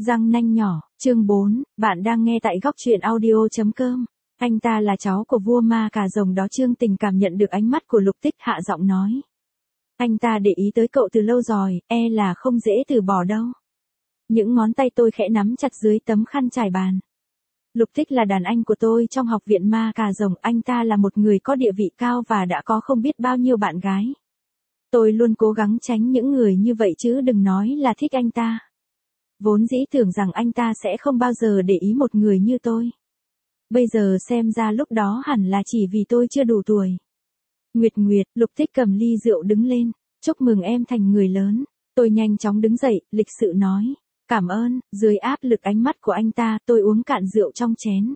Răng nanh nhỏ, chương 4, bạn đang nghe tại góc truyện audio.com. Anh ta là cháu của vua ma cà rồng đó. Trương Tình cảm nhận được ánh mắt của Lục Tích, hạ giọng nói. Anh ta để ý tới cậu từ lâu rồi, là không dễ từ bỏ đâu. Những ngón tay tôi khẽ nắm chặt dưới tấm khăn trải bàn. Lục Tích là đàn anh của tôi trong học viện ma cà rồng. Anh ta là một người có địa vị cao và đã có không biết bao nhiêu bạn gái. Tôi luôn cố gắng tránh những người như vậy chứ đừng nói là thích anh ta. Vốn dĩ tưởng rằng anh ta sẽ không bao giờ để ý một người như tôi. Bây giờ xem ra lúc đó hẳn là chỉ vì tôi chưa đủ tuổi. Nguyệt Nguyệt, Lục Tích cầm ly rượu đứng lên. Chúc mừng em thành người lớn. Tôi nhanh chóng đứng dậy, lịch sự nói. Cảm ơn. Dưới áp lực ánh mắt của anh ta, tôi uống cạn rượu trong chén.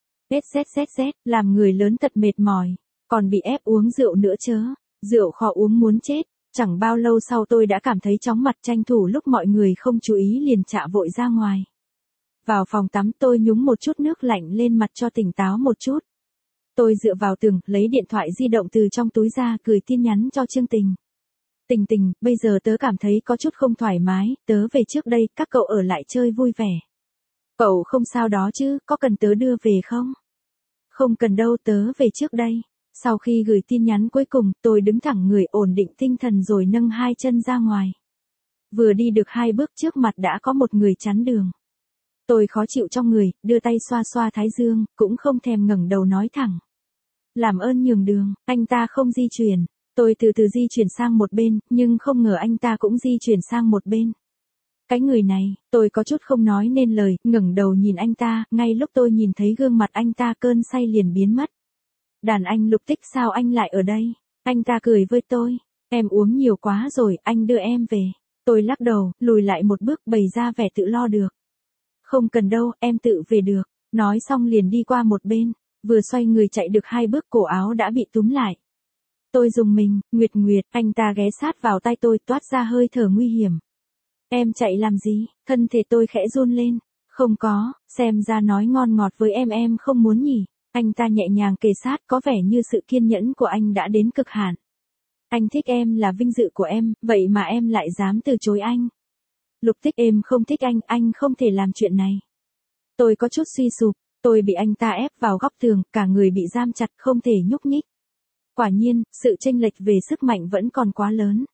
Làm người lớn thật mệt mỏi. Còn bị ép uống rượu nữa chớ. Rượu khó uống muốn chết. Chẳng bao lâu sau tôi đã cảm thấy chóng mặt, tranh thủ lúc mọi người không chú ý liền chạ vội ra ngoài. Vào phòng tắm tôi nhúng một chút nước lạnh lên mặt cho tỉnh táo một chút. Tôi dựa vào tường, lấy điện thoại di động từ trong túi ra, gửi tin nhắn cho Trương Tình. Tình, bây giờ tớ cảm thấy có chút không thoải mái, tớ về trước đây, các cậu ở lại chơi vui vẻ. Cậu không sao đó chứ, có cần tớ đưa về không? Không cần đâu, tớ về trước đây. Sau khi gửi tin nhắn cuối cùng, tôi đứng thẳng người, ổn định tinh thần rồi nâng hai chân ra ngoài. Vừa đi được 2 bước trước mặt đã có một người chắn đường. Tôi khó chịu trong người, đưa tay xoa xoa thái dương, cũng không thèm ngẩng đầu nói thẳng. Làm ơn nhường đường. Anh ta không di chuyển. Tôi từ từ di chuyển sang một bên, nhưng không ngờ anh ta cũng di chuyển sang một bên. Cái người này, tôi có chút không nói nên lời, ngẩng đầu nhìn anh ta, ngay lúc tôi nhìn thấy gương mặt anh ta cơn say liền biến mất. Đàn anh Lục Tích, sao anh lại ở đây? Anh ta cười với tôi. Em uống nhiều quá rồi, anh đưa em về. Tôi lắc đầu, lùi lại một bước, bày ra vẻ tự lo được. Không cần đâu, em tự về được. Nói xong liền đi qua một bên. Vừa xoay người chạy được 2 bước, cổ áo đã bị túm lại. Tôi rùng mình. Nguyệt, anh ta ghé sát vào tai tôi, toát ra hơi thở nguy hiểm. Em chạy làm gì? Thân thể tôi khẽ run lên. Không có, xem ra nói ngon ngọt với em không muốn nhỉ. Anh ta nhẹ nhàng kề sát, có vẻ như sự kiên nhẫn của anh đã đến cực hạn. Anh thích em là vinh dự của em, vậy mà em lại dám từ chối anh. Lục Tích, em không thích anh không thể làm chuyện này. Tôi có chút suy sụp, tôi bị anh ta ép vào góc tường, cả người bị giam chặt, không thể nhúc nhích. Quả nhiên, sự chênh lệch về sức mạnh vẫn còn quá lớn.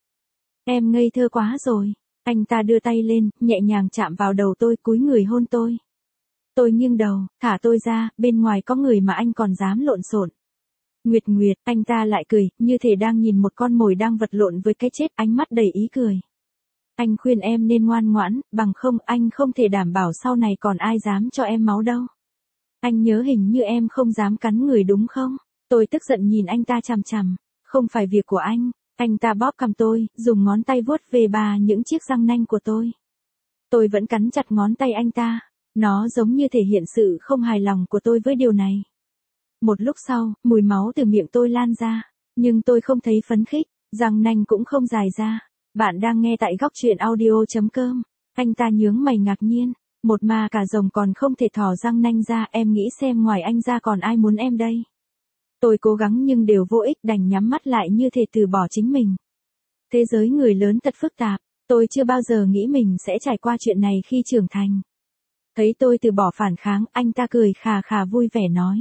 Em ngây thơ quá rồi. Anh ta đưa tay lên, nhẹ nhàng chạm vào đầu tôi, cúi người hôn tôi. Tôi nghiêng đầu, thả tôi ra, bên ngoài có người mà anh còn dám lộn xộn. Nguyệt, anh ta lại cười, như thể đang nhìn một con mồi đang vật lộn với cái chết, ánh mắt đầy ý cười. Anh khuyên em nên ngoan ngoãn, bằng không anh không thể đảm bảo sau này còn ai dám cho em máu đâu. Anh nhớ hình như em không dám cắn người đúng không? Tôi tức giận nhìn anh ta chằm chằm. Không phải việc của anh. Anh ta bóp cằm tôi, dùng ngón tay vuốt về những chiếc răng nanh của tôi. Tôi vẫn cắn chặt ngón tay anh ta. Nó giống như thể hiện sự không hài lòng của tôi với điều này. Một lúc sau, mùi máu từ miệng tôi lan ra. Nhưng tôi không thấy phấn khích, răng nanh cũng không dài ra. Bạn đang nghe tại góc truyện audio.com. Anh ta nhướng mày ngạc nhiên. Một ma cà rồng còn không thể thò răng nanh ra, em nghĩ xem ngoài anh ra còn ai muốn em đây. Tôi cố gắng nhưng đều vô ích, đành nhắm mắt lại như thể từ bỏ chính mình. Thế giới người lớn thật phức tạp, tôi chưa bao giờ nghĩ mình sẽ trải qua chuyện này khi trưởng thành. Thấy tôi từ bỏ phản kháng, anh ta cười khà khà vui vẻ nói.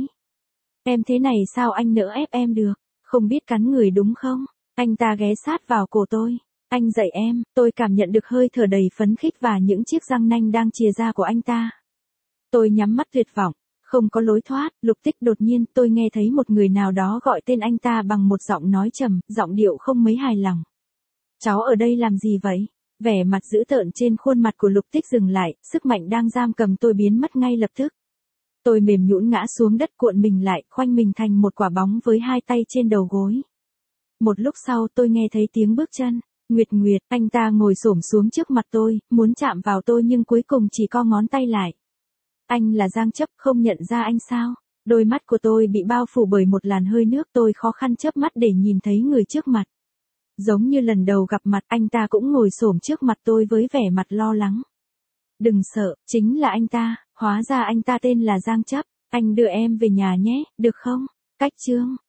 Em thế này sao anh nỡ ép em được, không biết cắn người đúng không? Anh ta ghé sát vào cổ tôi. Anh dạy em, tôi cảm nhận được hơi thở đầy phấn khích và những chiếc răng nanh đang chìa ra của anh ta. Tôi nhắm mắt tuyệt vọng, không có lối thoát. Lục Tích, đột nhiên tôi nghe thấy một người nào đó gọi tên anh ta bằng một giọng nói trầm, giọng điệu không mấy hài lòng. Cháu ở đây làm gì vậy? Vẻ mặt dữ tợn trên khuôn mặt của Lục Tích dừng lại, sức mạnh đang giam cầm tôi biến mất ngay lập tức. Tôi mềm nhũn ngã xuống đất, cuộn mình lại, khoanh mình thành một quả bóng với 2 tay trên đầu gối. Một lúc sau tôi nghe thấy tiếng bước chân. Nguyệt, anh ta ngồi xổm xuống trước mặt tôi, muốn chạm vào tôi nhưng cuối cùng chỉ co ngón tay lại. Anh là Giang Chấp, không nhận ra anh sao? Đôi mắt của tôi bị bao phủ bởi một làn hơi nước, tôi khó khăn chớp mắt để nhìn thấy người trước mặt. Giống như lần đầu gặp mặt, anh ta cũng ngồi xổm trước mặt tôi với vẻ mặt lo lắng. Đừng sợ, chính là anh ta, hóa ra anh ta tên là Giang Chấp. Anh đưa em về nhà nhé, được không? Cách chương.